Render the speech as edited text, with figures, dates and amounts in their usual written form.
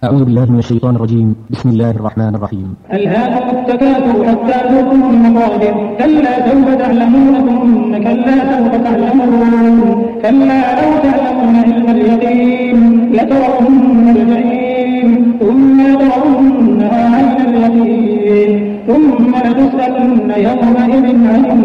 أعوذ بالله من الشيطان الرجيم. بسم الله الرحمن الرحيم. ألهاكم التكاثر حتى زرتم المقابر كلا سوف تعلمون ثم كلا سوف تعلمون كلا لو تعلمون علم اليقين لترون الجحيم ثم لترونها عين اليقين ثم لتسألن يومئذ عن